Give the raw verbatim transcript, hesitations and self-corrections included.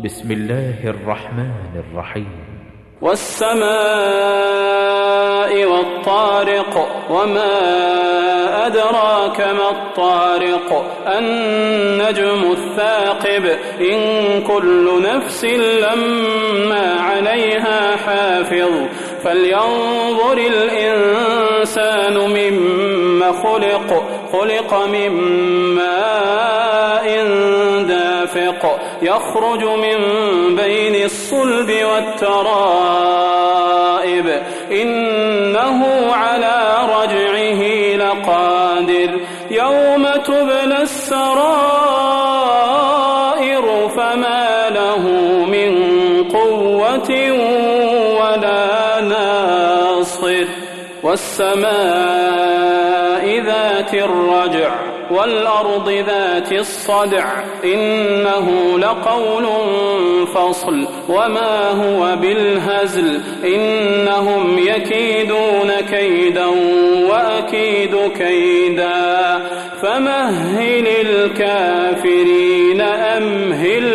بسم الله الرحمن الرحيم. والسماء والطارق وما أدراك ما الطارق النجم الثاقب إن كل نفس لما عليها حافظ فلينظر الإنسان مما خلق خلق من ماء دافق يخرج من بين الصلب والترائب إنه على رجعه لقادر يوم تبلى السرائر فما له من قوة ولا ناصر والسماء ذات الرجع والأرض ذات الصدع إنه لقول فصل وما هو بالهزل إنهم يكيدون كيدا وأكيد كيدا فمهل الكافرين أمهل